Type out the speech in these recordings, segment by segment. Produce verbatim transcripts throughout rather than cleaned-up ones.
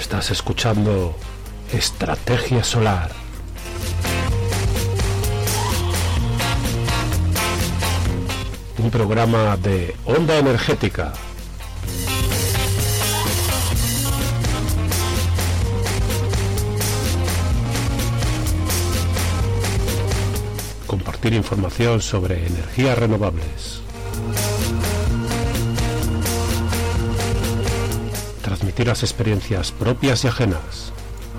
Estás escuchando Estrategia Solar. Un programa de Onda Energética. Compartir información sobre energías renovables. Transmitir las experiencias propias y ajenas.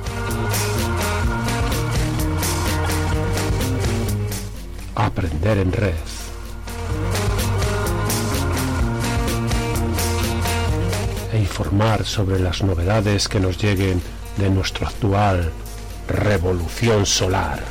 Aprender en red. E informar sobre las novedades que nos lleguen de nuestra actual revolución solar.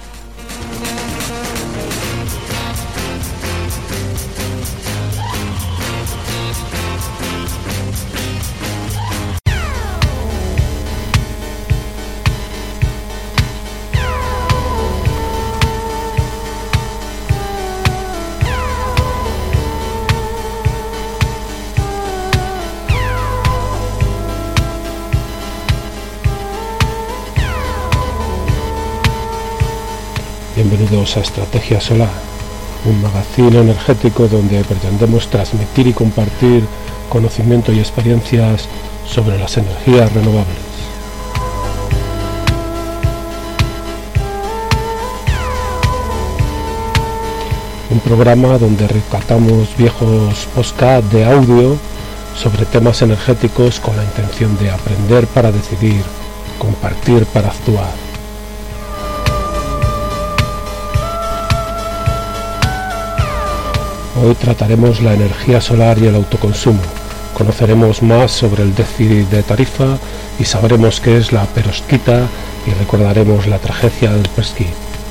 Bienvenidos a Estrategia Solar, un magazine energético donde pretendemos transmitir y compartir conocimiento y experiencias sobre las energías renovables. Un programa donde rescatamos viejos podcasts de audio sobre temas energéticos con la intención de aprender para decidir, compartir para actuar. Hoy trataremos la energía solar y el autoconsumo. Conoceremos más sobre el déficit de tarifa y sabremos qué es la perovskita y recordaremos la tragedia del Persky.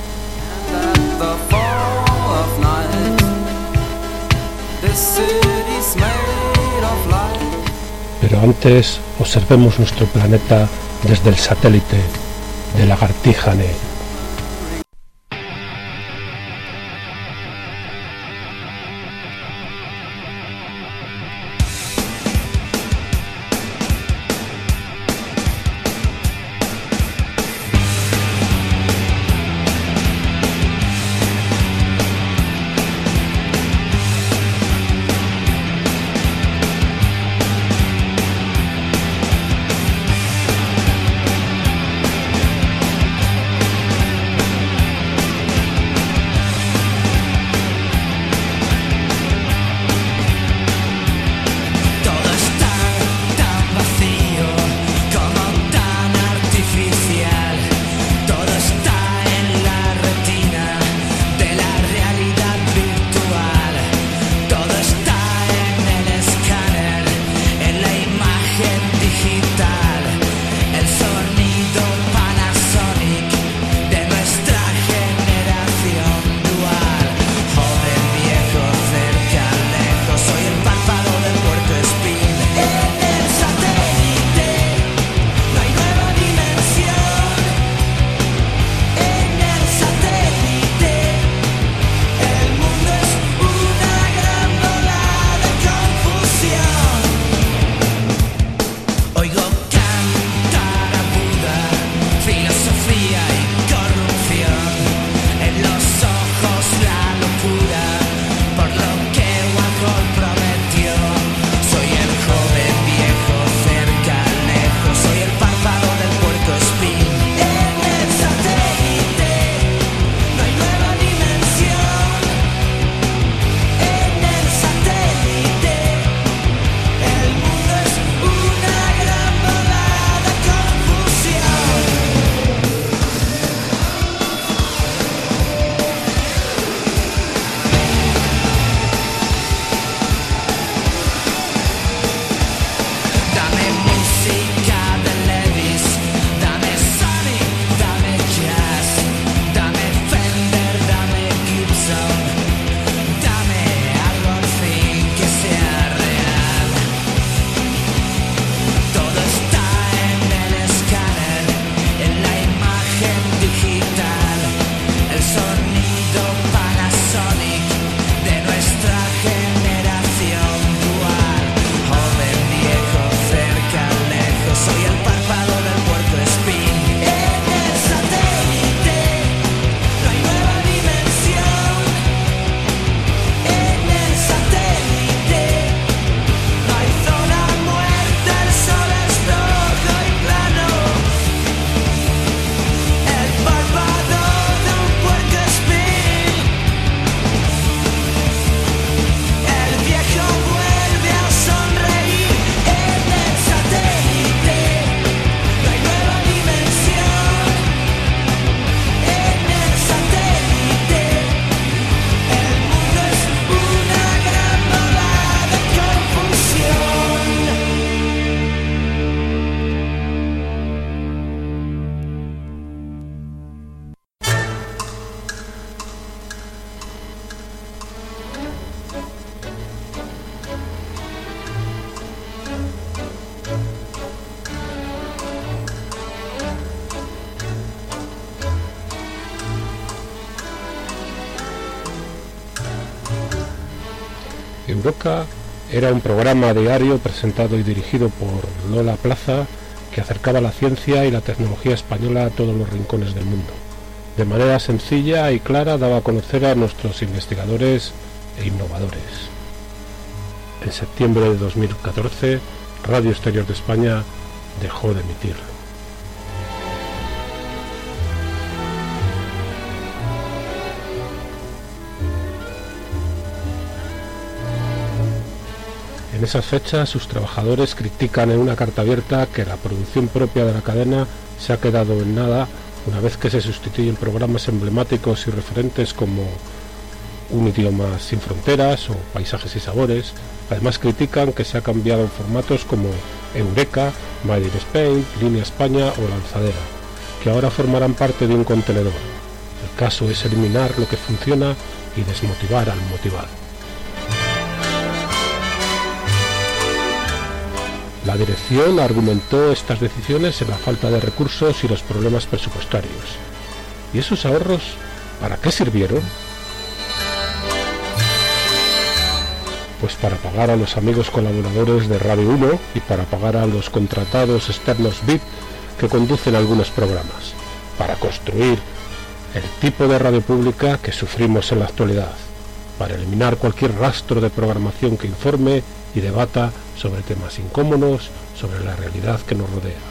Pero antes observemos nuestro planeta desde el satélite de Lagartija Negra. Oigo Eureka era un programa diario presentado y dirigido por Lola Plaza que acercaba la ciencia y la tecnología española a todos los rincones del mundo. De manera sencilla y clara daba a conocer a nuestros investigadores e innovadores. En septiembre de dos mil catorce, Radio Exterior de España dejó de emitirlo. En esas fechas, sus trabajadores critican en una carta abierta que la producción propia de la cadena se ha quedado en nada una vez que se sustituyen programas emblemáticos y referentes como Un idioma sin fronteras o Paisajes y sabores. Además critican que se ha cambiado en formatos como Eureka, Made in Spain, Línea España o Lanzadera, que ahora formarán parte de un contenedor. El caso es eliminar lo que funciona y desmotivar al motivado. La dirección argumentó estas decisiones en la falta de recursos y los problemas presupuestarios. ¿Y esos ahorros para qué sirvieron? Pues para pagar a los amigos colaboradores de Radio uno y para pagar a los contratados externos V I P que conducen algunos programas, para construir el tipo de radio pública que sufrimos en la actualidad, para eliminar cualquier rastro de programación que informe y debata sobre temas incómodos, sobre la realidad que nos rodea.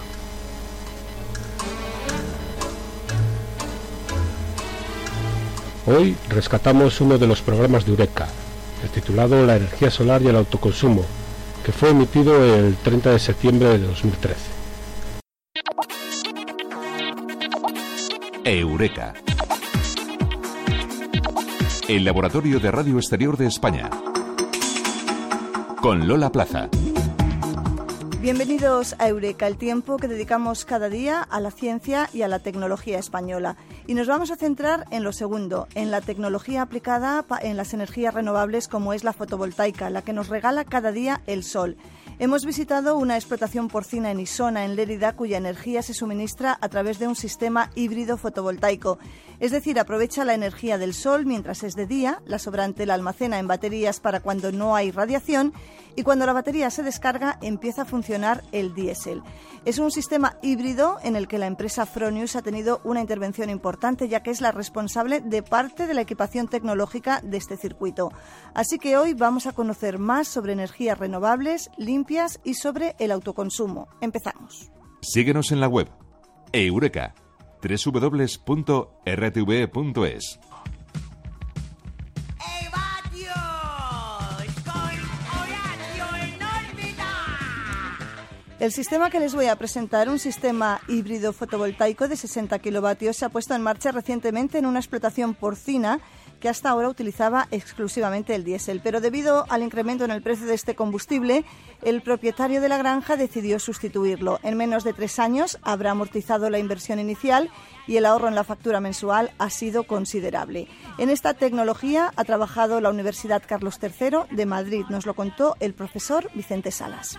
Hoy rescatamos uno de los programas de Eureka, el titulado La energía solar y el autoconsumo, que fue emitido el treinta de septiembre de dos mil trece. Eureka, el laboratorio de Radio Exterior de España, con Lola Plaza. Bienvenidos a Eureka, el tiempo que dedicamos cada día a la ciencia y a la tecnología española. Y nos vamos a centrar en lo segundo, en la tecnología aplicada en las energías renovables como es la fotovoltaica, la que nos regala cada día el sol. Hemos visitado una explotación porcina en Isona, en Lérida, cuya energía se suministra a través de un sistema híbrido fotovoltaico. Es decir, aprovecha la energía del sol mientras es de día, la sobrante la almacena en baterías para cuando no hay radiación y cuando la batería se descarga empieza a funcionar el diésel. Es un sistema híbrido en el que la empresa Fronius ha tenido una intervención importante, ya que es la responsable de parte de la equipación tecnológica de este circuito. Así que hoy vamos a conocer más sobre energías renovables, limpias y sobre el autoconsumo. Empezamos. Síguenos en la web Eureka, doble u doble u doble u punto r t v punto es. El sistema que les voy a presentar, un sistema híbrido fotovoltaico de sesenta kilovatios, se ha puesto en marcha recientemente en una explotación porcina que hasta ahora utilizaba exclusivamente el diésel. Pero debido al incremento en el precio de este combustible, el propietario de la granja decidió sustituirlo. En menos de tres años habrá amortizado la inversión inicial y el ahorro en la factura mensual ha sido considerable. En esta tecnología ha trabajado la Universidad Carlos tercero de Madrid. Nos lo contó el profesor Vicente Salas.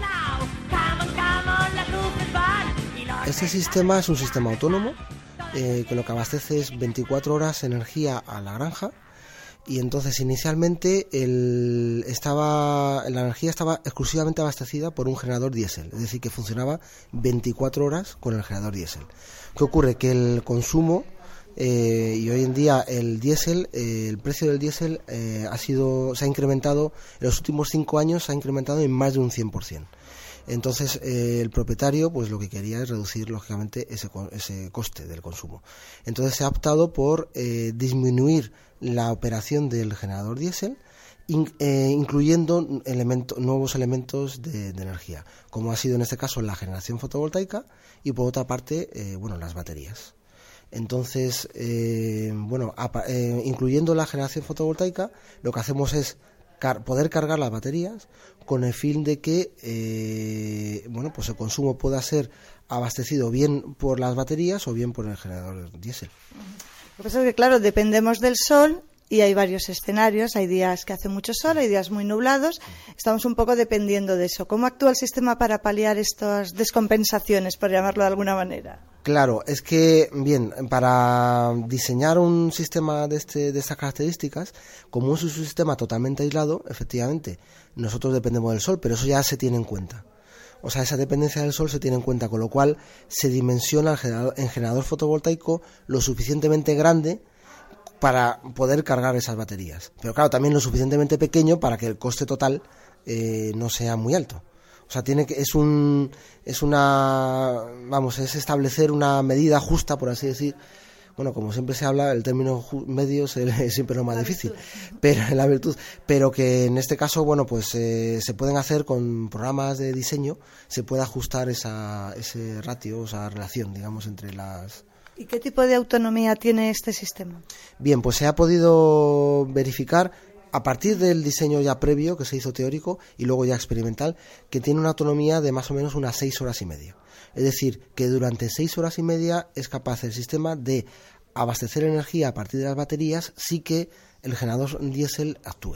Este sistema es un sistema autónomo eh, que lo que abastece es veinticuatro horas energía a la granja, y entonces inicialmente el, estaba, la energía estaba exclusivamente abastecida por un generador diésel, es decir, que funcionaba veinticuatro horas con el generador diésel. ¿Qué ocurre? Que el consumo eh, y hoy en día el diésel, eh, el precio del diésel eh, ha sido, se ha incrementado, en los últimos cinco años se ha incrementado en más de un cien por ciento. Entonces eh, el propietario pues lo que quería es reducir lógicamente ese, ese coste del consumo. Entonces se ha optado por eh, disminuir la operación del generador diésel, in, eh, incluyendo elemento, nuevos elementos de, de energía, como ha sido en este caso la generación fotovoltaica y por otra parte eh, bueno, las baterías. Entonces eh, bueno, a, eh, incluyendo la generación fotovoltaica, lo que hacemos es car- poder cargar las baterías con el fin de que eh, bueno, pues el consumo pueda ser abastecido bien por las baterías o bien por el generador diésel. Lo que pasa es que, claro, dependemos del sol y hay varios escenarios. Hay días que hace mucho sol, hay días muy nublados. Estamos un poco dependiendo de eso. ¿Cómo actúa el sistema para paliar estas descompensaciones, por llamarlo de alguna manera? Claro, es que, bien, para diseñar un sistema de, este, de estas características, como es un sistema totalmente aislado, efectivamente, nosotros dependemos del sol, pero eso ya se tiene en cuenta. O sea, esa dependencia del sol se tiene en cuenta, con lo cual se dimensiona el generador, el generador fotovoltaico lo suficientemente grande para poder cargar esas baterías. Pero claro, también lo suficientemente pequeño para que el coste total eh, no sea muy alto. O sea, tiene que es un es una vamos, es establecer una medida justa, por así decir. Bueno, como siempre se habla, el término ju- medio es, el, es siempre lo más la difícil, virtud. pero la virtud, pero que en este caso, bueno, pues eh, se pueden hacer con programas de diseño, se puede ajustar esa ese ratio, esa relación, digamos, entre las. ¿Y qué tipo de autonomía tiene este sistema? Bien, pues se ha podido verificar a partir del diseño ya previo que se hizo teórico y luego ya experimental, que tiene una autonomía de más o menos unas seis horas y media. Es decir, que durante seis horas y media es capaz el sistema de abastecer energía a partir de las baterías, sí que el generador diésel actúe.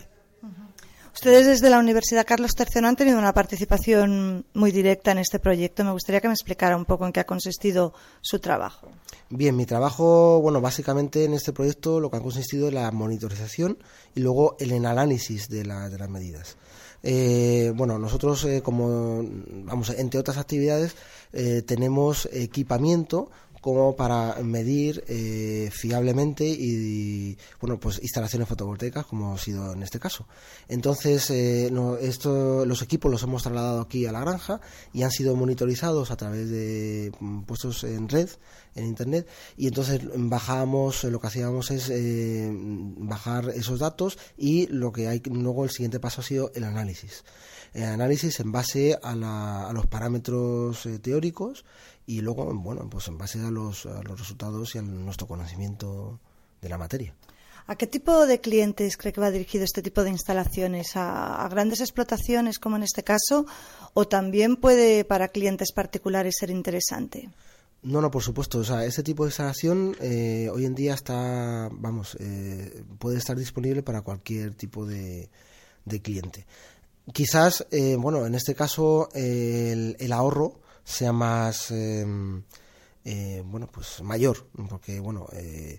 Ustedes desde la Universidad Carlos tercero han tenido una participación muy directa en este proyecto. Me gustaría que me explicara un poco en qué ha consistido su trabajo. Bien, mi trabajo, bueno, básicamente en este proyecto lo que ha consistido es la monitorización y luego el análisis de, la, de las medidas. Eh, bueno, nosotros, eh, como, vamos, entre otras actividades, eh, tenemos equipamiento como para medir eh, fiablemente y, bueno, pues instalaciones fotovoltaicas, como ha sido en este caso. Entonces, eh, no, esto, los equipos los hemos trasladado aquí a la granja y han sido monitorizados a través de puestos en red, en internet, y entonces bajamos, lo que hacíamos es eh, bajar esos datos y lo que hay luego el siguiente paso ha sido el análisis. El análisis en base a, la, a los parámetros eh, teóricos y luego, bueno, pues en base a los, a los resultados y a nuestro conocimiento de la materia. ¿A qué tipo de clientes cree que va dirigido este tipo de instalaciones? ¿A, a grandes explotaciones, como en este caso, o también puede para clientes particulares ser interesante? No, no, por supuesto. O sea, este tipo de instalación eh, hoy en día está, vamos, eh, puede estar disponible para cualquier tipo de, de cliente. Quizás, eh, bueno, en este caso eh, el, el ahorro sea más, eh, eh, bueno, pues mayor, porque, bueno, eh,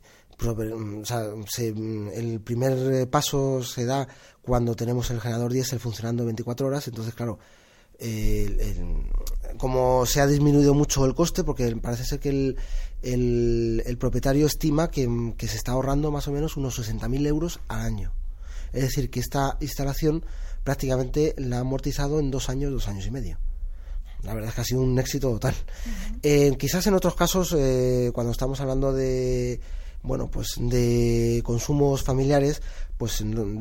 o sea, se, el primer paso se da cuando tenemos el generador diésel funcionando veinticuatro horas, entonces, claro, eh, el, como se ha disminuido mucho el coste, porque parece ser que el, el, el propietario estima que, que se está ahorrando más o menos unos sesenta mil euros al año. Es decir, que esta instalación prácticamente la ha amortizado en dos años, dos años y medio. La verdad es que ha sido un éxito total. Uh-huh. Eh, quizás en otros casos, eh, cuando estamos hablando de, bueno, pues de consumos familiares, pues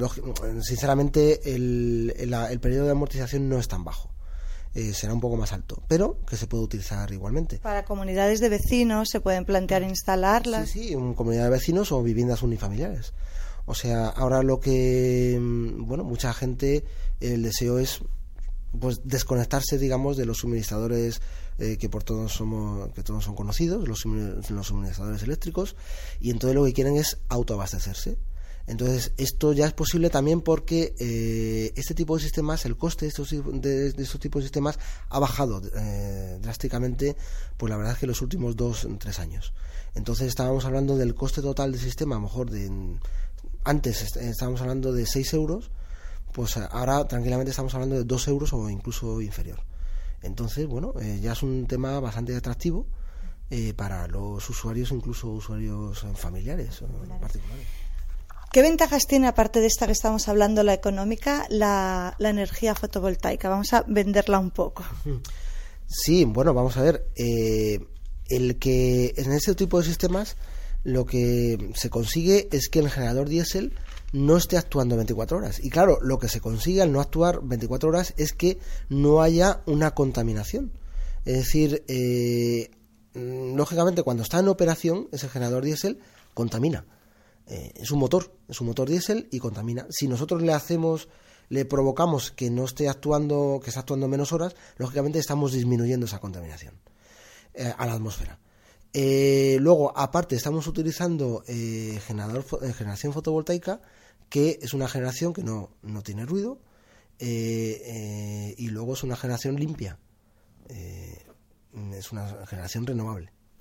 sinceramente el, el, el periodo de amortización no es tan bajo. Eh, será un poco más alto, pero que se puede utilizar igualmente. Para comunidades de vecinos se pueden plantear instalarlas. Sí, sí, en comunidad de vecinos o viviendas unifamiliares. O sea, ahora lo que, bueno, mucha gente, el deseo es pues desconectarse, digamos, de los suministradores eh, que por todos somos, que todos son conocidos, los, los suministradores eléctricos, y entonces lo que quieren es autoabastecerse. Entonces esto ya es posible también porque eh, este tipo de sistemas, el coste de estos, de, de estos tipos de sistemas ha bajado eh, drásticamente, pues la verdad es que en los últimos dos, tres años. Entonces estábamos hablando del coste total del sistema, a lo mejor de, antes estábamos hablando de seis euros, pues ahora tranquilamente estamos hablando de dos euros o incluso inferior. Entonces, bueno, eh, ya es un tema bastante atractivo eh, para los usuarios, incluso usuarios familiares o particulares. ¿Qué ventajas tiene, aparte de esta que estamos hablando, la económica, la, la energía fotovoltaica? Vamos a venderla un poco. Sí, bueno, vamos a ver. Eh, el que en este tipo de sistemas lo que se consigue es que el generador diésel no esté actuando veinticuatro horas. Y claro, lo que se consigue al no actuar veinticuatro horas es que no haya una contaminación. Es decir, eh, lógicamente cuando está en operación ese generador diésel contamina. Eh, es un motor, es un motor diésel y contamina. Si nosotros le hacemos, le provocamos que no esté actuando, que está actuando menos horas, lógicamente estamos disminuyendo esa contaminación eh, a la atmósfera. Eh, luego, aparte, estamos utilizando eh, generador, eh, generación fotovoltaica, que es una generación que no, no tiene ruido eh, eh, y luego es una generación limpia, eh, es una generación renovable.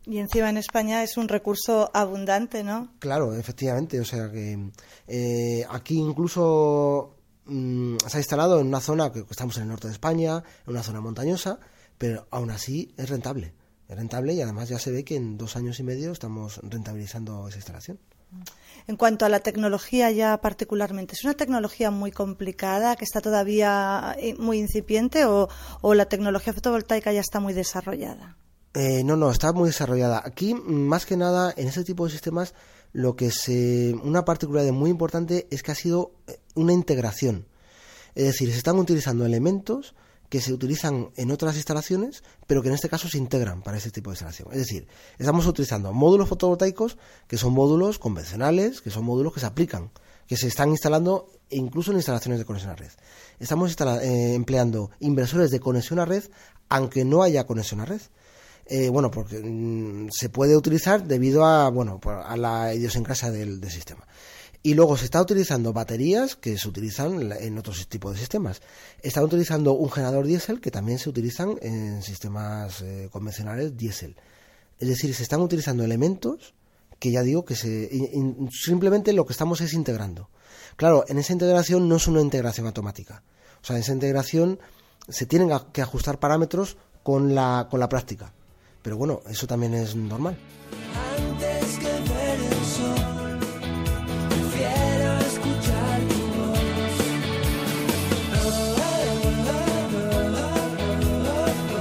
Y encima en España es un recurso abundante, ¿no? Claro, efectivamente. O sea que eh, aquí incluso mmm, se ha instalado en una zona que estamos en el norte de España, en una zona montañosa, pero aún así es rentable. Es rentable y además ya se ve que en dos años y medio estamos rentabilizando esa instalación. En cuanto a la tecnología ya particularmente, ¿es una tecnología muy complicada, que está todavía muy incipiente o, o la tecnología fotovoltaica ya está muy desarrollada? Eh, no, no, está muy desarrollada. Aquí, más que nada, en este tipo de sistemas, lo que se, una particularidad muy importante es que ha sido una integración. Es decir, se están utilizando elementos que se utilizan en otras instalaciones, pero que en este caso se integran para este tipo de instalación. Es decir, estamos utilizando módulos fotovoltaicos que son módulos convencionales, que son módulos que se aplican, que se están instalando incluso en instalaciones de conexión a red. Estamos instala- eh, empleando inversores de conexión a red, aunque no haya conexión a red. Eh, bueno, porque mmm, se puede utilizar debido a, bueno, a la idiosincrasia del, del sistema. Y luego se está utilizando baterías que se utilizan en otros tipos de sistemas. Están utilizando un generador diésel que también se utilizan en sistemas eh, convencionales diésel. Es decir, se están utilizando elementos que ya digo que se in, simplemente lo que estamos es integrando. Claro, en esa integración no es una integración automática. O sea, en esa integración se tienen que ajustar parámetros con la, con la práctica. Pero bueno, eso también es normal. Antes que ver el sol, prefiero escuchar tu voz. Oh, oh, oh, oh,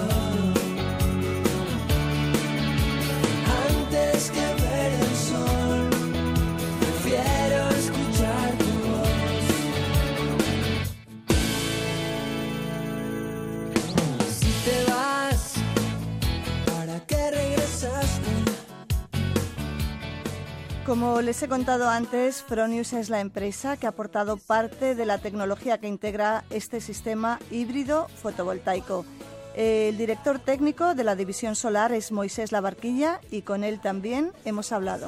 oh, oh. Antes que ver el sol, prefiero escuchar tu voz. Si te vas, ¿para qué regresaste? Como les he contado antes, Fronius es la empresa que ha aportado parte de la tecnología que integra este sistema híbrido fotovoltaico. El director técnico de la división solar es Moisés Labarquilla y con él también hemos hablado.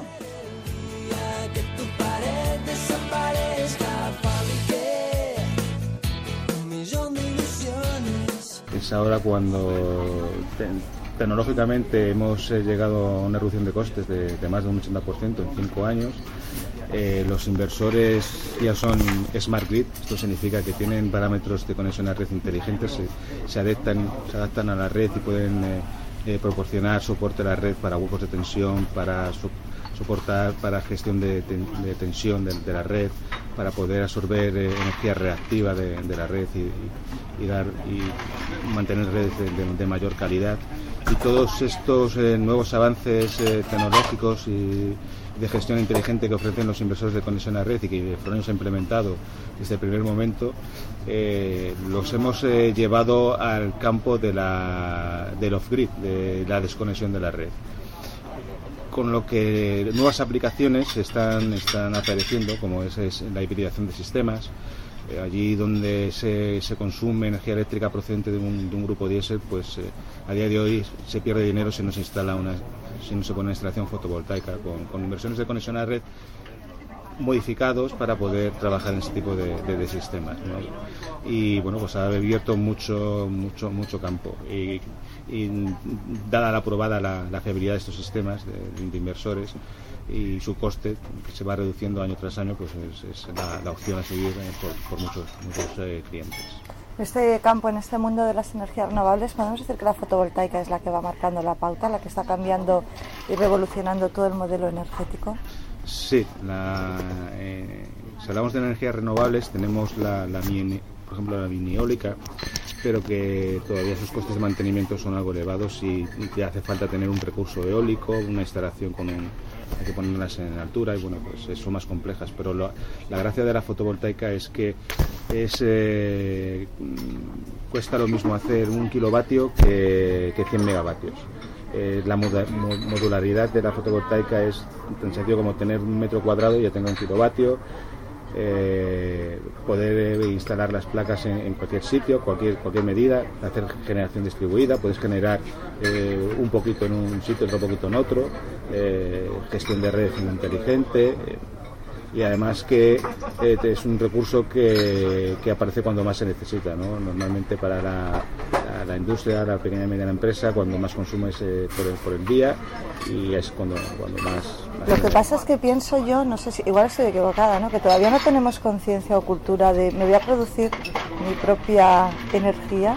Que tu pared desaparezca, fabriqué un millón de ilusiones. Es ahora cuando te, tecnológicamente hemos eh, llegado a una reducción de costes de, de más de un ochenta por ciento en cinco años. Eh, los inversores ya son Smart Grid, esto significa que tienen parámetros de conexión a red inteligentes, se, se, adaptan, se adaptan a la red y pueden eh, eh, proporcionar soporte a la red para huecos de tensión, para so, soportar para gestión de, de, de tensión de, de la red, para poder absorber eh, energía reactiva de, de la red y, y, y, dar, y mantener redes de, de, de mayor calidad. Y todos estos eh, nuevos avances eh, tecnológicos y de gestión inteligente que ofrecen los inversores de conexión a red y que Fronius ha implementado desde el primer momento, eh, los hemos eh, llevado al campo de la, del off-grid, de la desconexión de la red. Con lo que nuevas aplicaciones están, están apareciendo, como es, es la hibridación de sistemas. Eh, allí donde se, se consume energía eléctrica procedente de un, de un grupo diésel, pues eh, a día de hoy se pierde dinero si no se instala una, si no se pone una instalación fotovoltaica con, con inversiones de conexión a red modificados para poder trabajar en este tipo de, de, de sistemas, ¿no? Y bueno, pues ha abierto mucho mucho mucho campo y, y dada la aprobada la, la fiabilidad de estos sistemas de, de inversores y su coste que se va reduciendo año tras año, pues es, es la, la opción a seguir eh, por, por muchos muchos eh, clientes. En este campo, en este mundo de las energías renovables, podemos decir que la fotovoltaica es la que va marcando la pauta, la que está cambiando y revolucionando todo el modelo energético. Sí, la, eh, si hablamos de energías renovables tenemos la, la mini, por ejemplo la mini eólica, pero que todavía sus costes de mantenimiento son algo elevados y, y que hace falta tener un recurso eólico, una instalación con un, hay que ponerlas en altura y bueno, pues son más complejas, pero lo, la gracia de la fotovoltaica es que es eh, cuesta lo mismo hacer un kilovatio que, que cien megavatios. Eh, la moda, mo, modularidad de la fotovoltaica es tan sencillo como tener un metro cuadrado y ya tenga un kilovatio, eh, poder eh, instalar las placas en, en cualquier sitio, cualquier cualquier medida, hacer generación distribuida, puedes generar eh, un poquito en un sitio, otro poquito en otro, eh, gestión de red inteligente. Eh, y además que eh, es un recurso que, que aparece cuando más se necesita, ¿no? Normalmente para la, a la industria, a la pequeña y mediana empresa, cuando más consume es eh, por, el, por el día, y es cuando, cuando más, más... Lo que pasa es que pienso yo, no sé si, igual estoy equivocada, ¿no? Que todavía no tenemos conciencia o cultura de me voy a producir mi propia energía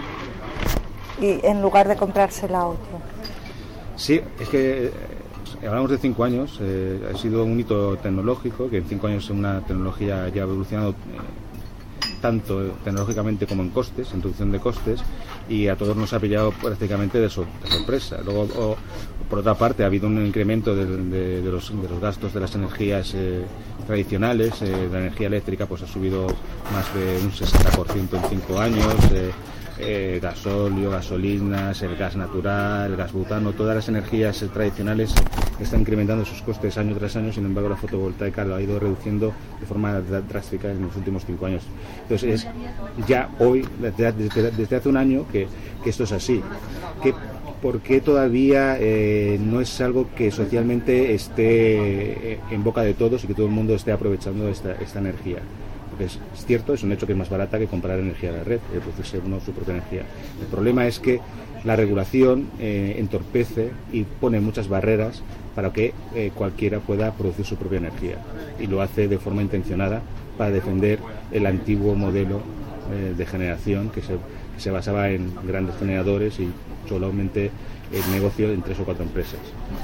y en lugar de comprársela a otro. Sí, es que eh, hablamos de cinco años, eh, ha sido un hito tecnológico, que en cinco años una tecnología ya ha evolucionado eh, tanto tecnológicamente como en costes, en reducción de costes, y a todos nos ha pillado prácticamente de, sor- de sorpresa. Luego, o, por otra parte, ha habido un incremento de, de, de, los, de los gastos de las energías eh, tradicionales. Eh, la energía eléctrica pues ha subido más de un sesenta por ciento en cinco años. Eh, Eh, gasóleo, gasolinas, el gas natural, el gas butano, todas las energías eh, tradicionales están incrementando sus costes año tras año. Sin embargo, la fotovoltaica lo ha ido reduciendo de forma drástica en los últimos cinco años. Entonces, es ya hoy, desde, desde, desde hace un año, que, que esto es así. Que, ¿Por qué todavía eh, no es algo que socialmente esté en boca de todos y que todo el mundo esté aprovechando esta, esta energía? Es, es cierto, es un hecho que es más barata que comprar energía de la red, que producirse uno su propia energía. El problema es que la regulación eh, entorpece y pone muchas barreras para que eh, cualquiera pueda producir su propia energía, y lo hace de forma intencionada para defender el antiguo modelo eh, de generación que se, que se basaba en grandes generadores y solamente el negocio en tres o cuatro empresas.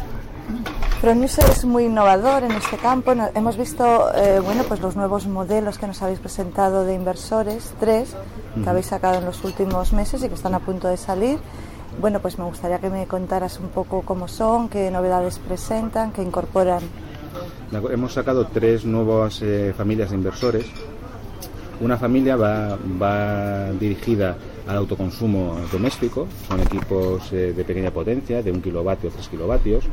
Fronius es muy innovador en este campo. No, hemos visto eh, bueno, pues los nuevos modelos que nos habéis presentado de inversores, tres, que uh-huh. habéis sacado en los últimos meses y que están a punto de salir. Bueno, pues me gustaría que me contaras un poco cómo son, qué novedades presentan, qué incorporan. Hemos sacado tres nuevas eh, familias de inversores. Una familia va, va dirigida al autoconsumo doméstico. Son equipos eh, de pequeña potencia, de un kilovatio o tres kilovatios,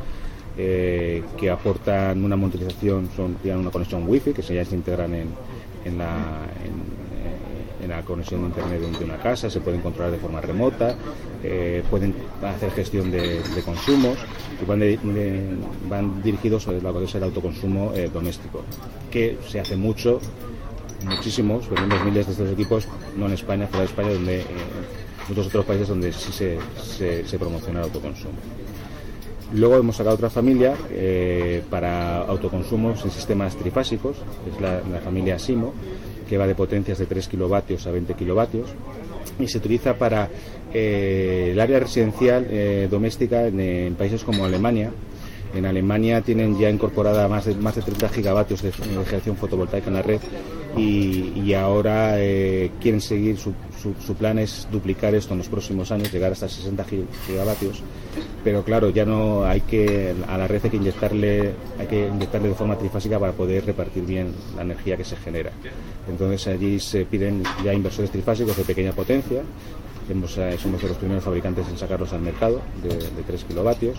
eh, que aportan una monitorización, son, tienen una conexión wifi que se ya se integran en, en, la, en, en la conexión de internet de una casa, se pueden controlar de forma remota, eh, pueden hacer gestión de, de consumos y van, de, de, van dirigidos a lo que es el autoconsumo eh, doméstico, que se hace mucho. Muchísimos, vendemos miles de estos equipos, no en España, fuera de España, donde eh, muchos otros países donde sí se, se, se promociona el autoconsumo. Luego hemos sacado otra familia eh, para autoconsumos en sistemas trifásicos, es la, la familia Simo, que va de potencias de tres kilovatios a veinte kilovatios y se utiliza para eh, el área residencial eh, doméstica en, en países como Alemania. En Alemania tienen ya incorporada más de, más de treinta gigavatios de, de generación fotovoltaica en la red y, y ahora eh, quieren seguir, su, su, su plan es duplicar esto en los próximos años, llegar hasta sesenta gigavatios, pero claro, ya no hay que, a la red hay que inyectarle, hay que inyectarle de forma trifásica para poder repartir bien la energía que se genera. Entonces allí se piden ya inversores trifásicos de pequeña potencia, hemos, eh, somos de los primeros fabricantes en sacarlos al mercado, de, de tres kilovatios.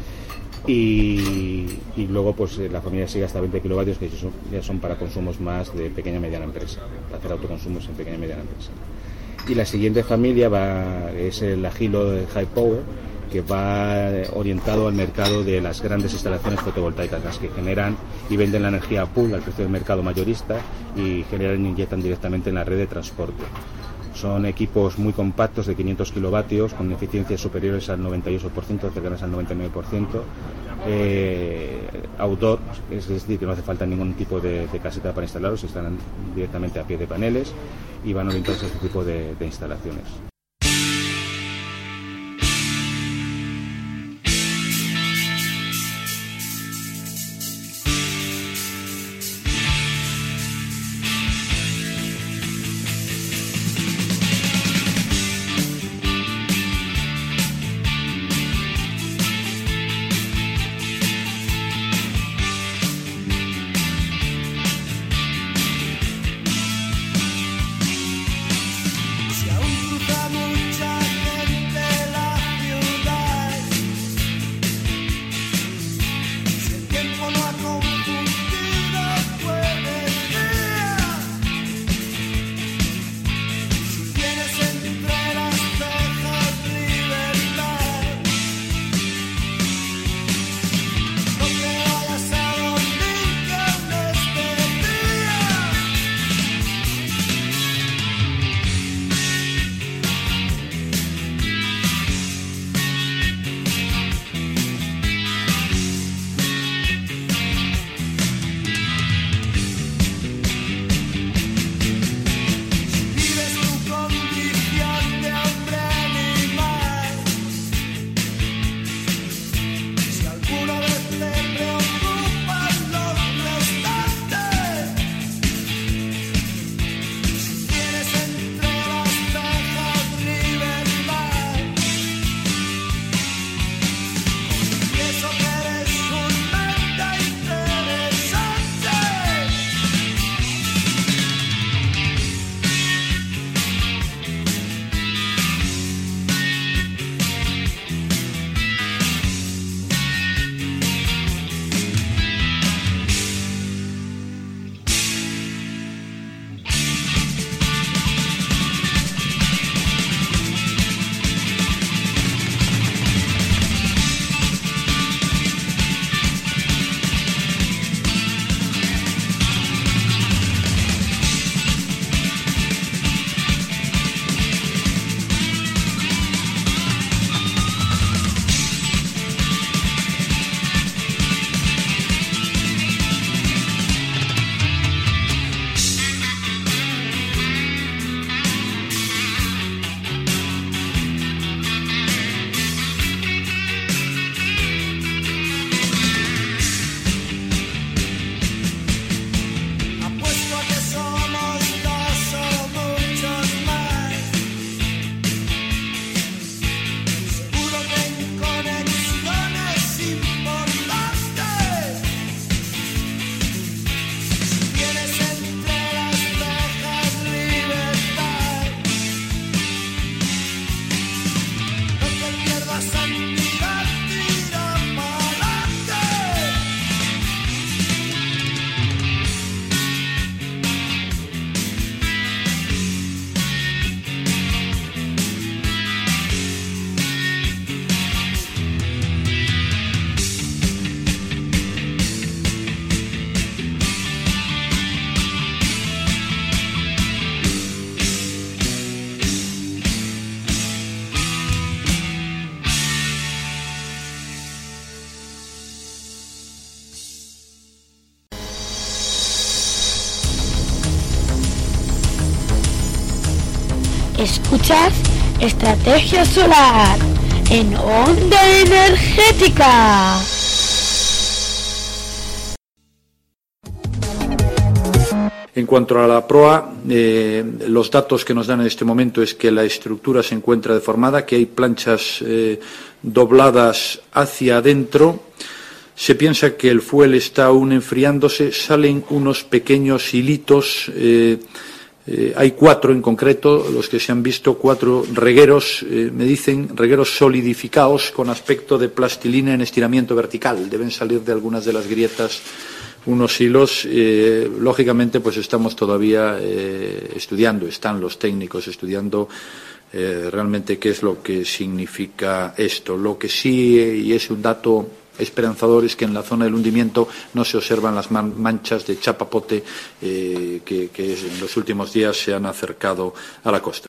Y, y luego pues la familia sigue hasta veinte kilovatios, que son, ya son para consumos más de pequeña y mediana empresa, para hacer autoconsumos en pequeña y mediana empresa. Y la siguiente familia va, es el Agilo de High Power, que va orientado al mercado de las grandes instalaciones fotovoltaicas, las que generan y venden la energía a pool al precio del mercado mayorista y generan e inyectan directamente en la red de transporte. Son equipos muy compactos de quinientos kilovatios con eficiencias superiores al noventa y ocho por ciento, cercanas al noventa y nueve por ciento. Eh, outdoor, es decir, que no hace falta ningún tipo de, de caseta para instalarlos, están directamente a pie de paneles y van orientados a este tipo de, de instalaciones. Si aún cruzamos Escuchas Estrategia Solar en Onda Energética. En cuanto a la proa, eh, los datos que nos dan en este momento es que la estructura se encuentra deformada, que hay planchas eh, dobladas hacia adentro. Se piensa que el fuel está aún enfriándose, salen unos pequeños hilitos, eh, eh, hay cuatro en concreto, los que se han visto, cuatro regueros, eh, me dicen regueros solidificados con aspecto de plastilina en estiramiento vertical. Deben salir de algunas de las grietas unos hilos. Eh, lógicamente, pues estamos todavía eh, estudiando, están los técnicos estudiando eh, realmente qué es lo que significa esto. Lo que sí, y es un dato esperanzador, es que en la zona del hundimiento no se observan las man manchas de chapapote eh, que, que en los últimos días se han acercado a la costa.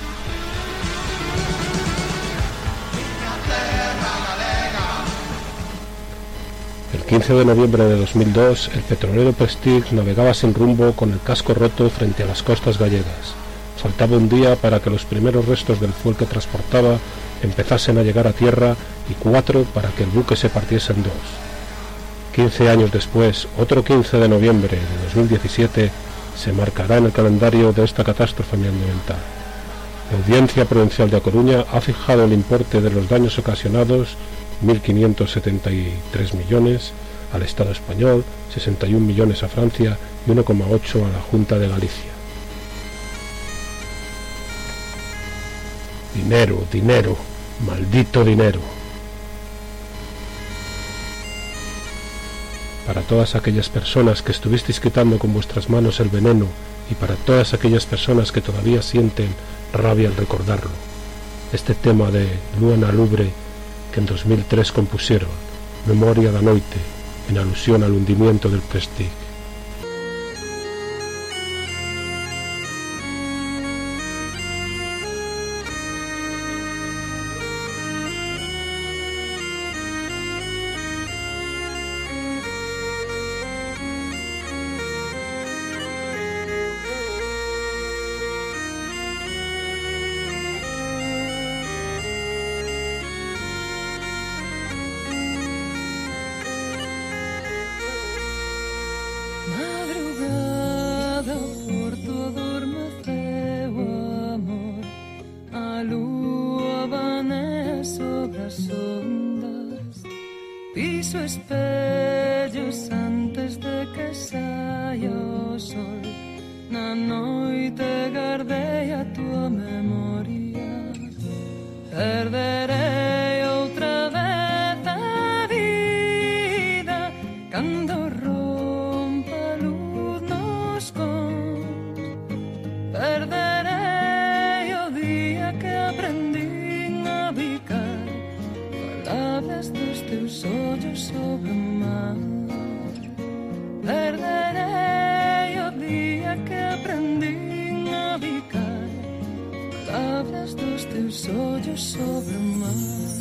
El quince de noviembre de dos mil dos, el petrolero Prestige navegaba sin rumbo con el casco roto frente a las costas gallegas. Faltaba un día para que los primeros restos del fuel que transportaba empezasen a llegar a tierra y cuatro para que el buque se partiese en dos. Quince años después, otro quince de noviembre de dos mil diecisiete, se marcará en el calendario de esta catástrofe medioambiental. La Audiencia Provincial de A Coruña ha fijado el importe de los daños ocasionados, mil quinientos setenta y tres millones, al Estado español, sesenta y un millones a Francia y uno coma ocho a la Junta de Galicia. Dinero, dinero, maldito dinero. Para todas aquellas personas que estuvisteis quitando con vuestras manos el veneno y para todas aquellas personas que todavía sienten rabia al recordarlo, este tema de Luana Lubre que en dos mil tres compusieron, Memoria da Noite, en alusión al hundimiento del Prestige. Piso espellos antes de que saia o sol. Na noite guardei a tua memoria. Perderei outra vez a vida cando rompa a luz nos cons. Perderei o día que aprendín a bicar palabras dos teus ollos sobre o mar. Perderei o día que aprendín a bicar palabras dos teus ollos sobre o mar.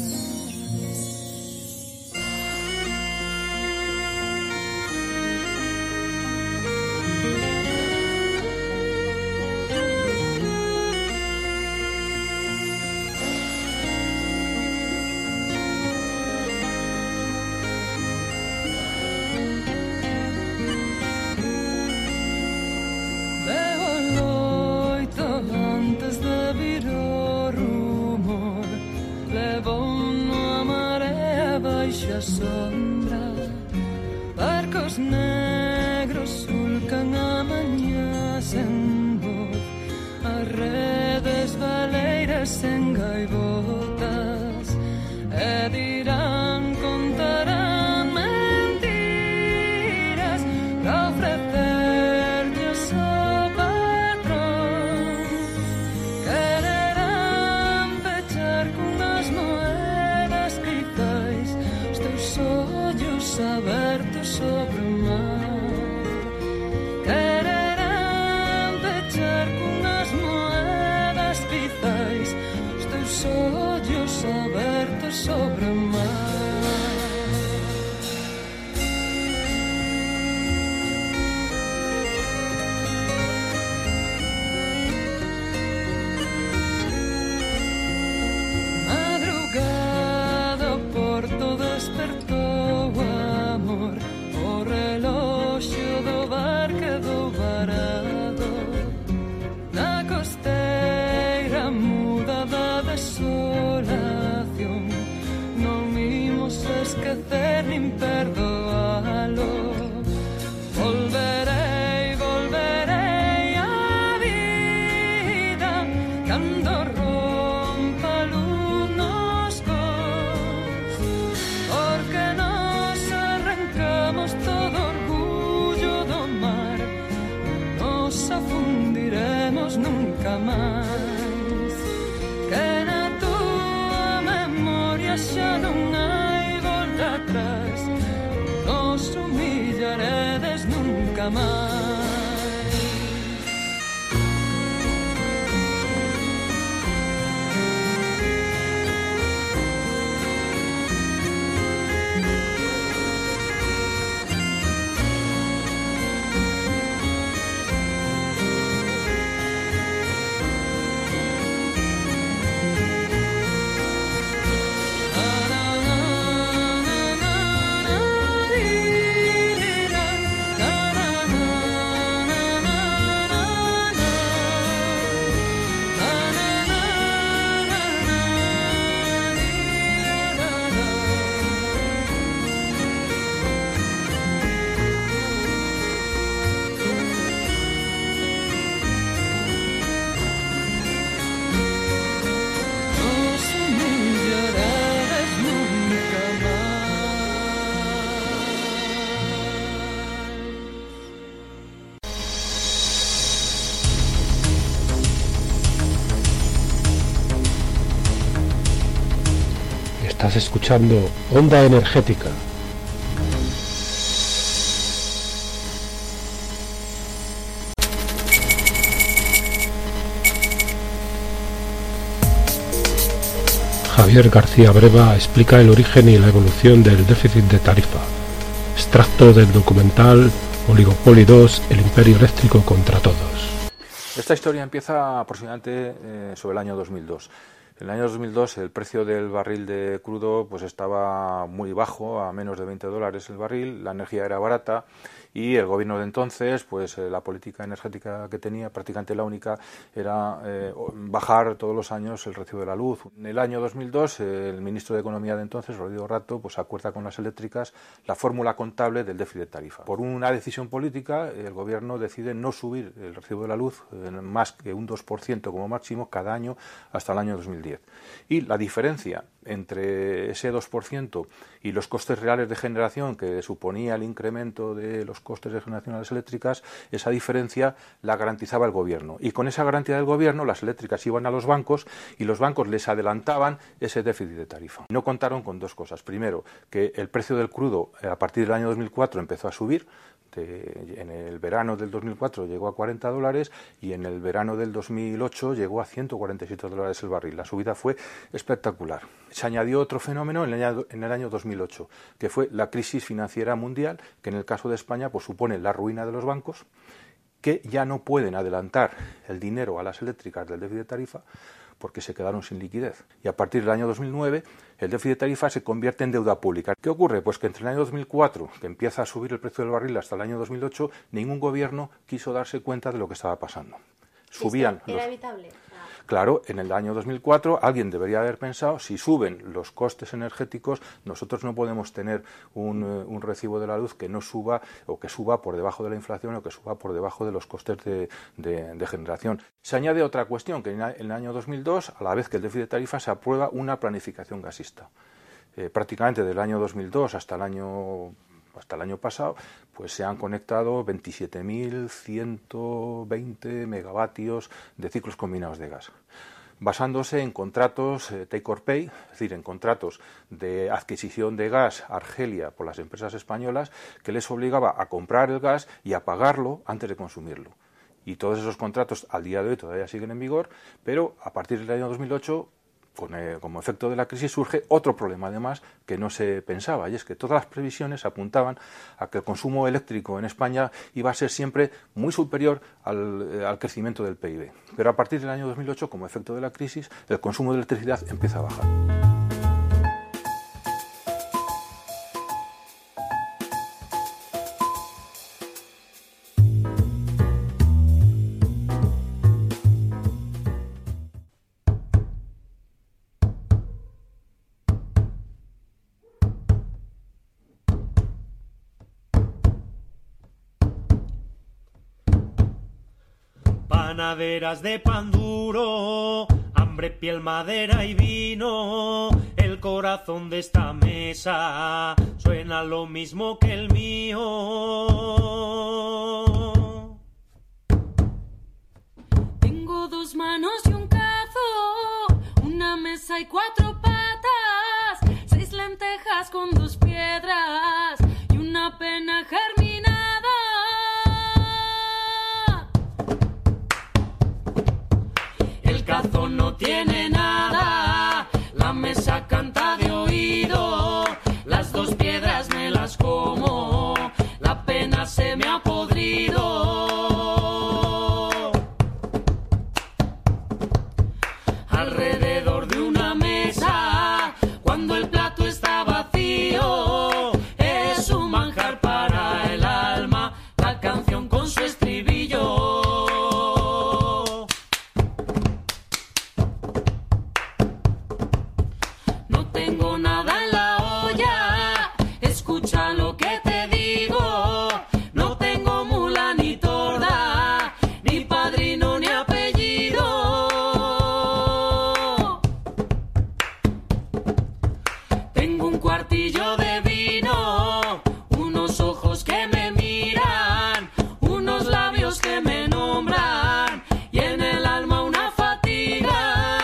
Sombra, barcos negros sulcan a mañá sen voz, as redes baleiras en gaivotas e dirán, contarán mentiras para ofrecerlles ao patrón. Quererán pechar cunhas moedas quitais ollos abertos sobre o mar. Quererán pechar cunhas moedas quizais os teus ollos abertos sobre o mar. esquecer nin perdoalo. Volverei, volverei á vida cando rompa a luz nos cos, porque nos arrancamos todo orgullo do mar, non nos afundiremos nunca máis, que na tua memoria xa non hai volta atrás, nos humillaredes nunca máis. Estás escuchando Onda Energética. Javier García Breva explica el origen y la evolución del déficit de tarifa. Extracto del documental Oligopoli dos, el imperio eléctrico contra todos. Esta historia empieza aproximadamente eh, sobre el año dos mil dos. En el año dos mil dos el precio del barril de crudo pues estaba muy bajo, a menos de veinte dólares el barril, la energía era barata y el gobierno de entonces, pues eh, la política energética que tenía, prácticamente la única, era eh, bajar todos los años el recibo de la luz. En el año dos mil dos eh, el ministro de Economía de entonces, Rodrigo Rato, pues acuerda con las eléctricas la fórmula contable del déficit de tarifa. Por una decisión política, el gobierno decide no subir el recibo de la luz eh, más que un dos por ciento como máximo cada año hasta el año dos mil diez. Y la diferencia entre ese dos por ciento y los costes reales de generación que suponía el incremento de los costes de generación a las eléctricas, esa diferencia la garantizaba el gobierno. Y con esa garantía del gobierno, las eléctricas iban a los bancos y los bancos les adelantaban ese déficit de tarifa. No contaron con dos cosas. Primero, que el precio del crudo a partir del año dos mil cuatro empezó a subir. De, en el verano del dos mil cuatro llegó a cuarenta dólares y en el verano del dos mil ocho llegó a ciento cuarenta y siete dólares el barril. La subida fue espectacular. Se añadió otro fenómeno en el año, en el año dos mil ocho, que fue la crisis financiera mundial, que en el caso de España pues supone la ruina de los bancos, que ya no pueden adelantar el dinero a las eléctricas del déficit de tarifa porque se quedaron sin liquidez. Y a partir del año dos mil nueve, el déficit de tarifa se convierte en deuda pública. ¿Qué ocurre? Pues que entre el año dos mil cuatro, que empieza a subir el precio del barril, hasta el año dos mil ocho, ningún gobierno quiso darse cuenta de lo que estaba pasando. Subían ¿Era los... evitable? Claro, en el año dos mil cuatro alguien debería haber pensado, si suben los costes energéticos, nosotros no podemos tener un, un recibo de la luz que no suba o que suba por debajo de la inflación o que suba por debajo de los costes de, de, de generación. Se añade otra cuestión, que en el año dos mil dos, a la vez que el déficit de tarifa, se aprueba una planificación gasista. Eh, prácticamente del año dos mil dos hasta el año... hasta el año pasado, pues se han conectado veintisiete mil ciento veinte megavatios de ciclos combinados de gas, basándose en contratos eh, take or pay, es decir, en contratos de adquisición de gas a Argelia por las empresas españolas, que les obligaba a comprar el gas y a pagarlo antes de consumirlo. Y todos esos contratos al día de hoy todavía siguen en vigor, pero a partir del año dos mil ocho, Con, eh, como efecto de la crisis, surge otro problema además que no se pensaba, y es que todas las previsiones apuntaban a que el consumo eléctrico en España iba a ser siempre muy superior al, eh, al crecimiento del P I B. Pero a partir del año dos mil ocho, como efecto de la crisis, el consumo de electricidad empieza a bajar. Panaderas de pan duro, hambre, piel, madera y vino. El corazón de esta mesa suena lo mismo que el mío. Tengo dos manos y un cazo, una mesa y cuatro patas, seis lentejas con dos piedras y una pena germinada. El cazo no tiene nada, la mesa canta de oído, las dos piedras me las como, la pena se me ha podrido. Alrededor de una mesa, cuando el plato está vacío, es un manjar para el alma, la canción con su estribillo. No tengo nada en la olla, escucha lo que te digo. No tengo mula ni torda, ni padrino ni apellido. Tengo un cuartillo de vino, unos ojos que me miran, unos labios que me nombran y en el alma una fatiga.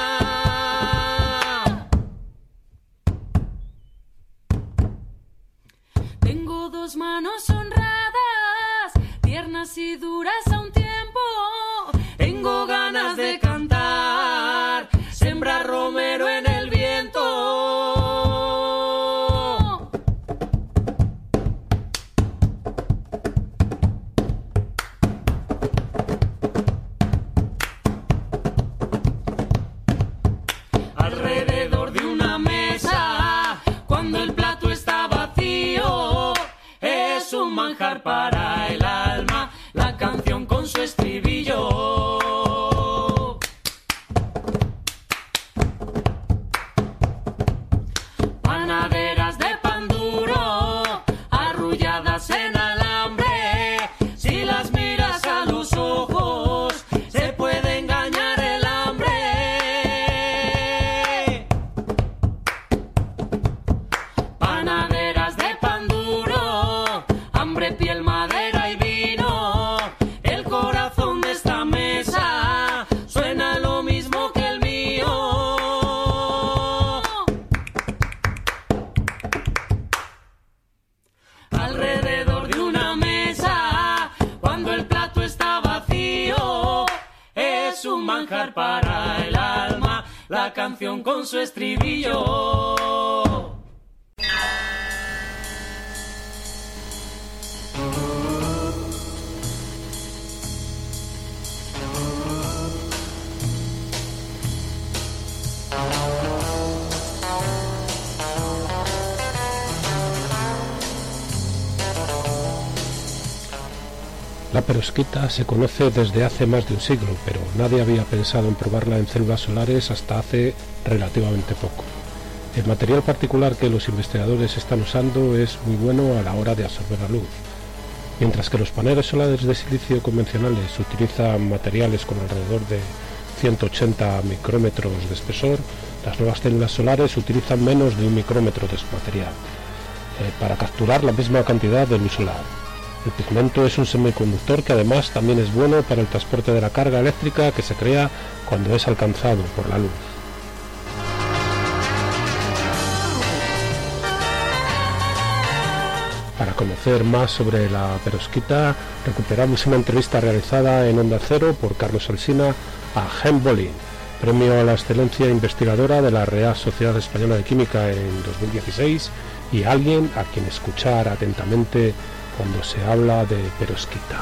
Tengo dos manos honradas, tiernas y duras a un tiempo. Tengo ganas de cantar, sembrar romero en el viento. Alrededor de una mesa, cuando el plato está vacío, es un manjar para el alma, la canción con su estribillo. Panaderas de pan duro, arrulladas en alambre, si las miras a los ojos, se puede engañar el hambre. Panaderas de pan duro, hambre, piel, madera y vino. El corazón de esta mesa suena lo mismo que el mío. Alrededor de una mesa, cuando el plato está vacío, es un manjar para el alma, la canción con su estribillo. La perovskita se conoce desde hace más de un siglo, pero nadie había pensado en probarla en células solares hasta hace relativamente poco. El material particular que los investigadores están usando es muy bueno a la hora de absorber la luz. Mientras que los paneles solares de silicio convencionales utilizan materiales con alrededor de ciento ochenta micrómetros de espesor, las nuevas células solares utilizan menos de un micrómetro de su material eh, para capturar la misma cantidad de luz solar. El pigmento es un semiconductor que además también es bueno para el transporte de la carga eléctrica que se crea cuando es alcanzado por la luz. Para conocer más sobre la perovskita, recuperamos una entrevista realizada en Onda Cero por Carlos Alsina a Hen Bolin, premio a la excelencia investigadora de la Real Sociedad Española de Química en dos mil dieciséis y alguien a quien escuchar atentamente cuando se habla de perovskita.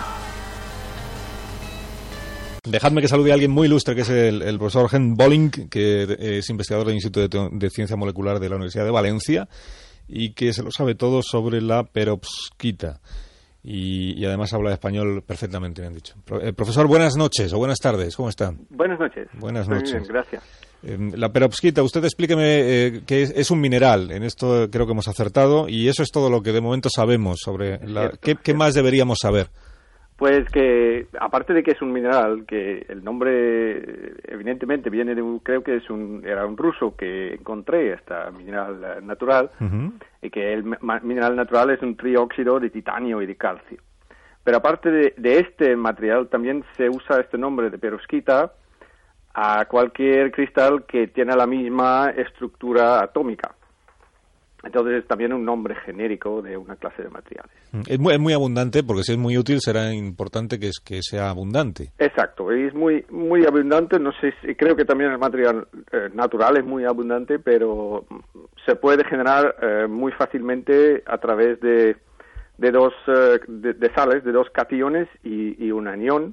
Dejadme que salude a alguien muy ilustre, que es el, el profesor Hen Bolin, que es investigador del Instituto de, de Ciencia Molecular de la Universidad de Valencia y que se lo sabe todo sobre la perovskita. Y, y además habla español perfectamente, me han dicho. Pro, eh, profesor, buenas noches o buenas tardes, ¿cómo está? Buenas noches. Buenas Muy noches. bien, gracias. Eh, la perovskita, usted explíqueme eh, que es, es un mineral, en esto creo que hemos acertado, y eso es todo lo que de momento sabemos sobre la... Cierto, ¿Qué, ¿Qué más deberíamos saber? Pues que, aparte de que es un mineral, que el nombre evidentemente viene de un, creo que es un, era un ruso que encontré este mineral eh, natural, uh-huh. y que el ma- mineral natural es un trióxido de titanio y de calcio. Pero aparte de, de este material, también se usa este nombre de perovskita a cualquier cristal que tiene la misma estructura atómica. Entonces es también un nombre genérico de una clase de materiales. Es muy, es muy abundante, porque si es muy útil será importante que, es, que sea abundante. Exacto, es muy muy abundante, no sé si, creo que también el material eh, natural es muy abundante, pero se puede generar eh, muy fácilmente a través de, de dos eh, de, de sales, de dos cationes y, y un anión,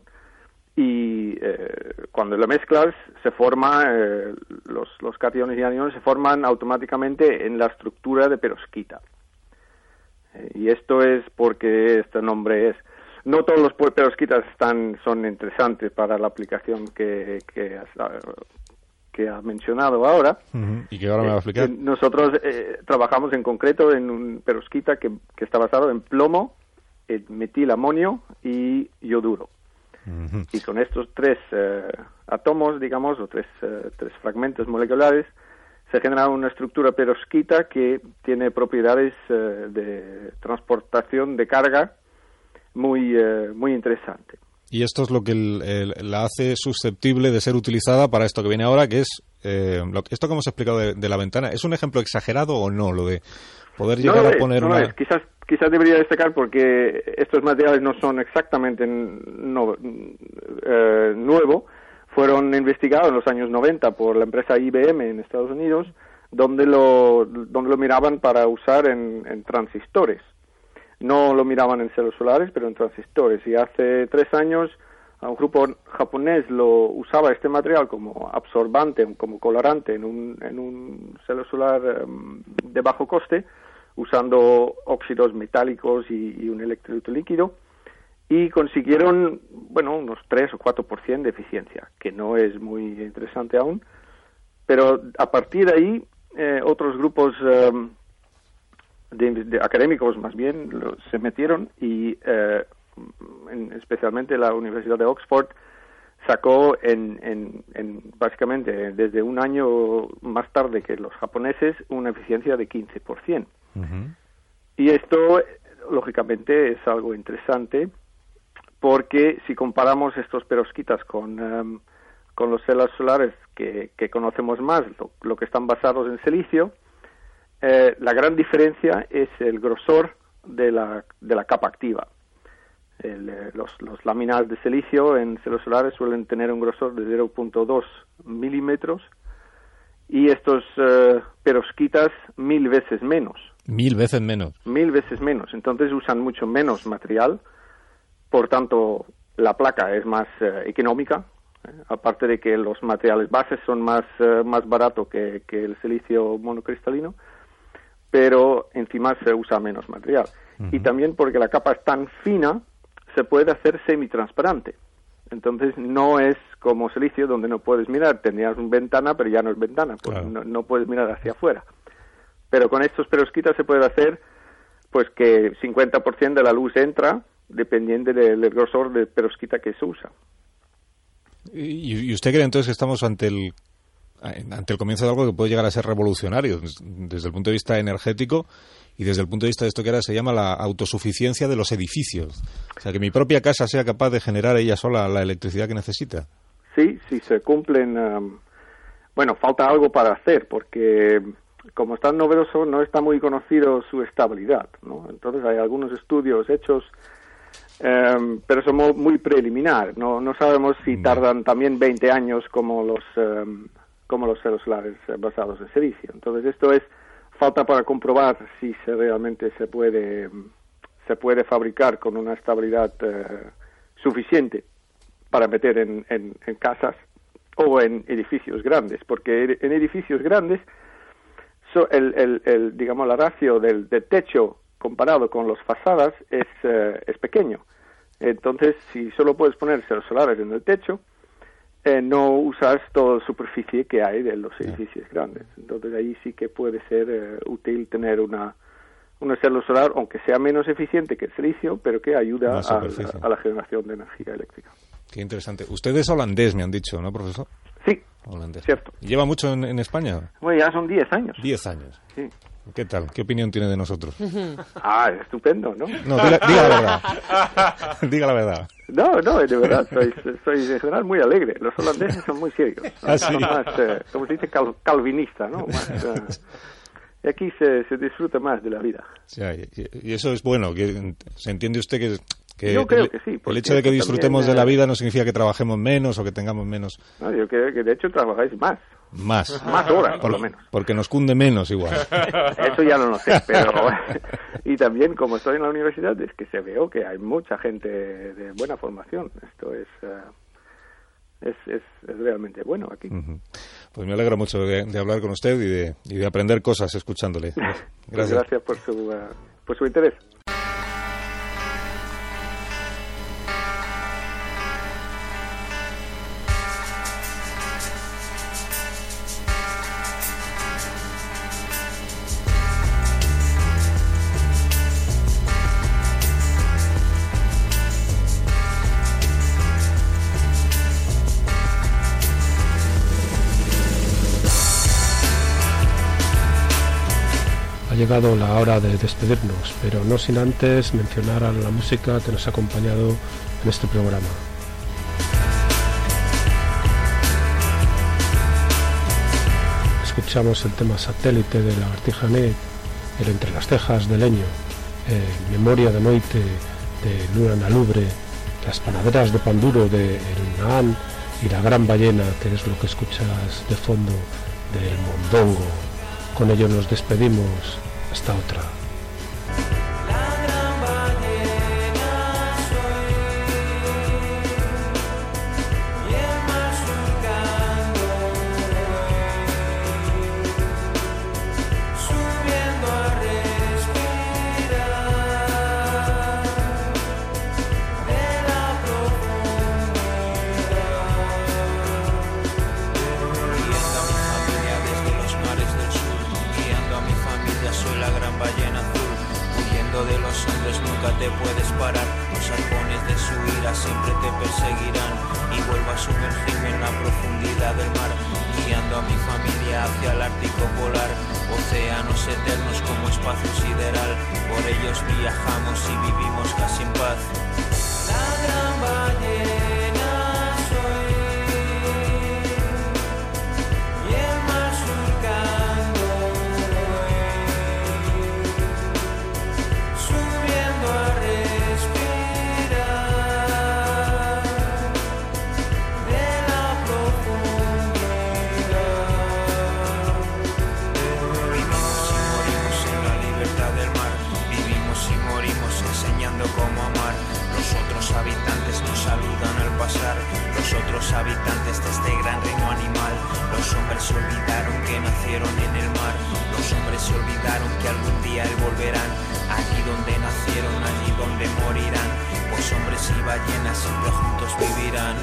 y eh, cuando lo mezclas se forma, eh, los, los cationes y aniones se forman automáticamente en la estructura de perovskita. Eh, y esto es porque este nombre es... No todos los perovskitas están, son interesantes para la aplicación que, que, has, que ha mencionado ahora. Uh-huh. ¿Y que ahora me va a explicar? Eh, nosotros eh, trabajamos en concreto en un perovskita que, que está basado en plomo, en metilamonio y yoduro. Uh-huh. Y con estos tres eh, átomos, digamos, o tres, eh, tres fragmentos moleculares, se genera una estructura perovskita que tiene propiedades eh, de transportación de carga muy, eh, muy interesante. Y esto es lo que el, el, la hace susceptible de ser utilizada para esto que viene ahora, que es eh, lo, esto que hemos explicado de, de la ventana. ¿Es un ejemplo exagerado o no, lo de poder llegar no lo a es, poner no una...? Lo es. Quizás Quizás debería destacar porque estos materiales no son exactamente no, eh, nuevos, fueron investigados en los años noventa por la empresa I B M en Estados Unidos, donde lo, donde lo miraban para usar en, en transistores. No lo miraban en celos solares, pero en transistores. Y hace tres años a un grupo japonés lo usaba este material como absorbante, como colorante en un, en un celo solar um, de bajo coste, usando óxidos metálicos y, y un electrolito líquido, y consiguieron, bueno, unos tres o cuatro por ciento de eficiencia, que no es muy interesante aún, pero a partir de ahí eh, otros grupos eh, de, de académicos más bien lo, se metieron y eh, en, especialmente la Universidad de Oxford sacó en, en, en básicamente desde un año más tarde que los japoneses una eficiencia de quince por ciento. Uh-huh. Y esto, lógicamente, es algo interesante porque si comparamos estos perovskitas con, um, con los celos solares que, que conocemos más, lo, lo que están basados en silicio, eh, la gran diferencia es el grosor de la, de la capa activa. El, eh, los, los láminas de silicio en celos solares suelen tener un grosor de cero punto dos milímetros y estos uh, perovskitas mil veces menos. Mil veces menos. Mil veces menos. Entonces usan mucho menos material, por tanto la placa es más uh, económica, eh, aparte de que los materiales bases son más, uh, más baratos que, que el silicio monocristalino, pero encima se usa menos material. Uh-huh. Y también porque la capa es tan fina, se puede hacer semitransparente. Entonces no es como silicio donde no puedes mirar, tenías una ventana pero ya no es ventana, pues claro. no, no puedes mirar hacia afuera. Pero con estos perovskitas se puede hacer pues que cincuenta por ciento de la luz entra dependiendo del, del grosor de perovskita que se usa. ¿Y, y usted cree entonces que estamos ante el ante el comienzo de algo que puede llegar a ser revolucionario desde el punto de vista energético y desde el punto de vista de esto que ahora se llama la autosuficiencia de los edificios? O sea, que mi propia casa sea capaz de generar ella sola la electricidad que necesita. Sí, sí se cumplen. Um, bueno, falta algo para hacer porque como es tan novedoso no está muy conocido su estabilidad, ¿no? Entonces hay algunos estudios hechos, um, pero son muy preliminar. No, no sabemos si tardan también veinte años como los um, como los celos solares basados en silicio. Entonces esto es falta para comprobar si se realmente se puede se puede fabricar con una estabilidad uh, suficiente para meter en, en, en casas o en edificios grandes, porque en edificios grandes so, el, el, el digamos la ratio del, del techo comparado con las fachadas es uh, es pequeño. Entonces si solo puedes poner celos solares en el techo, Eh, no usas toda la superficie que hay de los edificios grandes. Entonces ahí sí que puede ser eh, útil tener una una célula solar, aunque sea menos eficiente que el silicio, pero que ayuda Más a, superficie. a la generación de energía eléctrica. Qué interesante. Usted es holandés, me han dicho, ¿no, profesor? Sí, holandés. cierto. ¿Lleva mucho en, en España? Bueno, ya son diez años. Diez años. Sí. ¿Qué tal? ¿Qué opinión tiene de nosotros? Ah, estupendo, ¿no? No, diga, diga la verdad. Diga la verdad. No, no, de verdad, soy, soy en general muy alegre. Los holandeses son muy serios. Son, ¿Ah, sí? son más, eh, como se dice, cal, calvinista, ¿no? Más, eh, y aquí se, se disfruta más de la vida. Sí, y, y eso es bueno, que se entiende usted que... que Yo creo el, que sí. El hecho de que disfrutemos también, de la eh, vida no significa que trabajemos menos o que tengamos menos... No, yo creo que de hecho trabajáis más. Más. Más horas, por, por lo menos. Porque nos cunde menos igual. Eso ya no lo sé, pero... y también, como estoy en la universidad, es que se veo que hay mucha gente de buena formación. Esto es... Uh, es, es, es realmente bueno aquí. Uh-huh. Pues me alegra mucho de, de hablar con usted y de, y de aprender cosas escuchándole. Gracias. Pues gracias por su, uh, por su interés. Ha llegado la hora de despedirnos, pero no sin antes mencionar a la música que nos ha acompañado en este programa. Escuchamos el tema Satélite de Lagartija Net, el Entre las cejas de Leño, eh, Memoria de Noite de Luna Nalubre, Las panaderas de Panduro de El Naan y La Gran Ballena, que es lo que escuchas de fondo del Mondongo. Con ello nos despedimos. Hasta otra. De los hombres nunca te puedes parar, los arpones de su ira siempre te perseguirán y vuelvo a sumergirme en la profundidad del mar, guiando a mi familia hacia el Ártico polar, océanos eternos como espacio sideral, por ellos viajamos y vivimos casi en paz. La gran ballena soy y el mar surcando. Subiendo a respirar de la profundidad. Vivimos y morimos en la libertad del mar. Vivimos y morimos enseñando cómo amar. Los otros habitantes nos saludan al pasar. Los otros habitantes de este gran reino animal. Los hombres se olvidaron que nacieron en el mar. Los hombres se olvidaron que algún día él volverán. Allí donde nacieron, allí donde morirán, pues hombres y ballenas siempre juntos vivirán.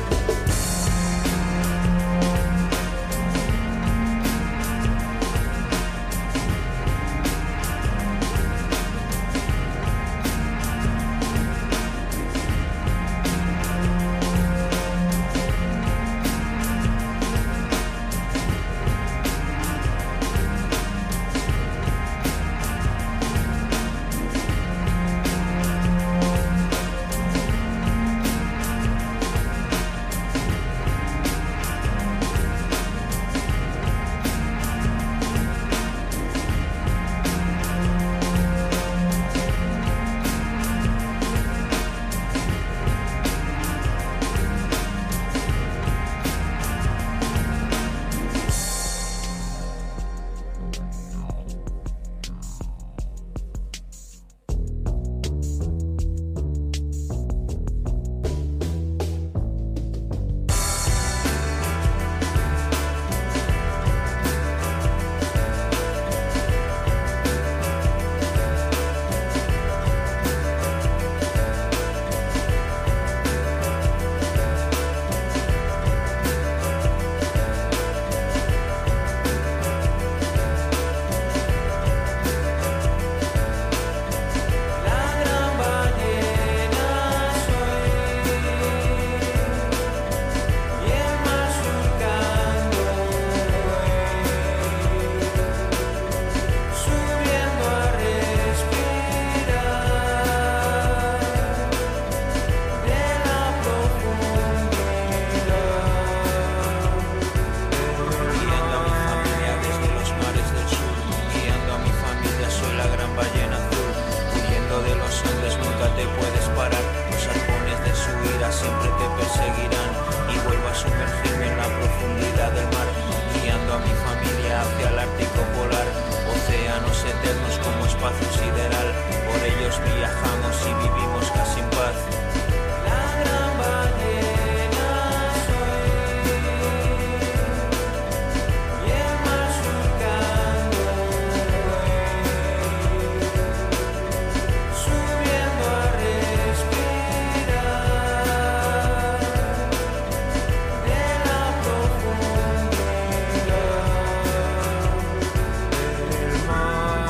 espacio sideral. Por ellos viajamos y vivimos casi en paz. La gran ballena soy, y el mar surcando subiendo a respirar de la profundidad del mar.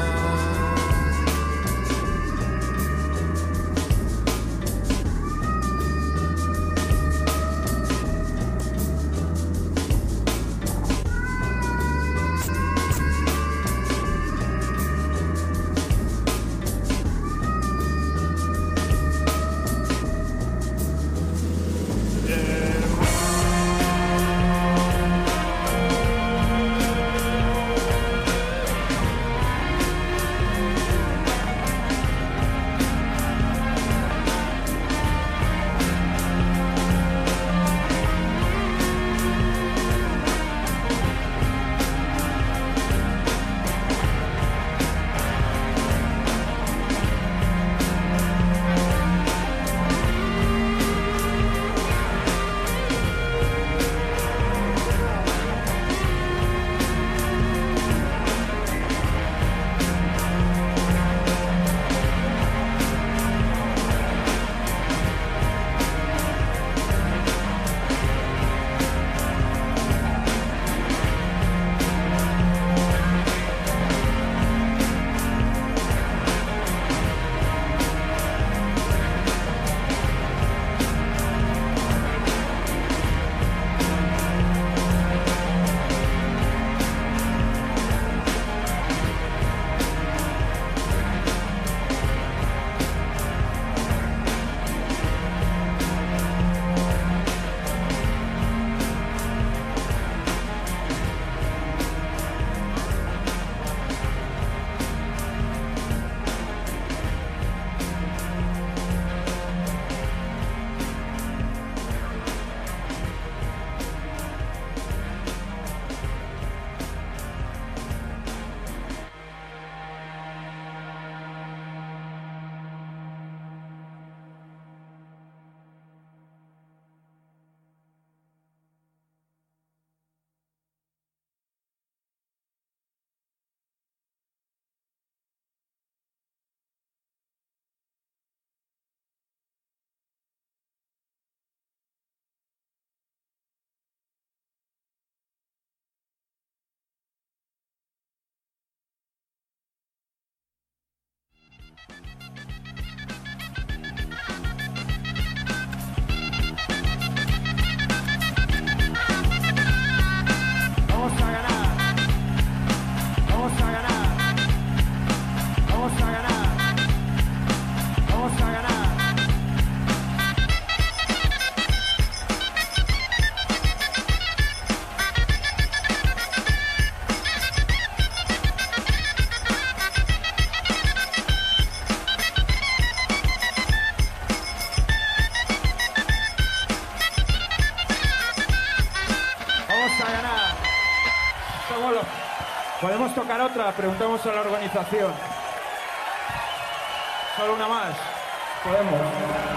¿Podemos tocar otra? Preguntamos a la organización. Solo una más. Podemos.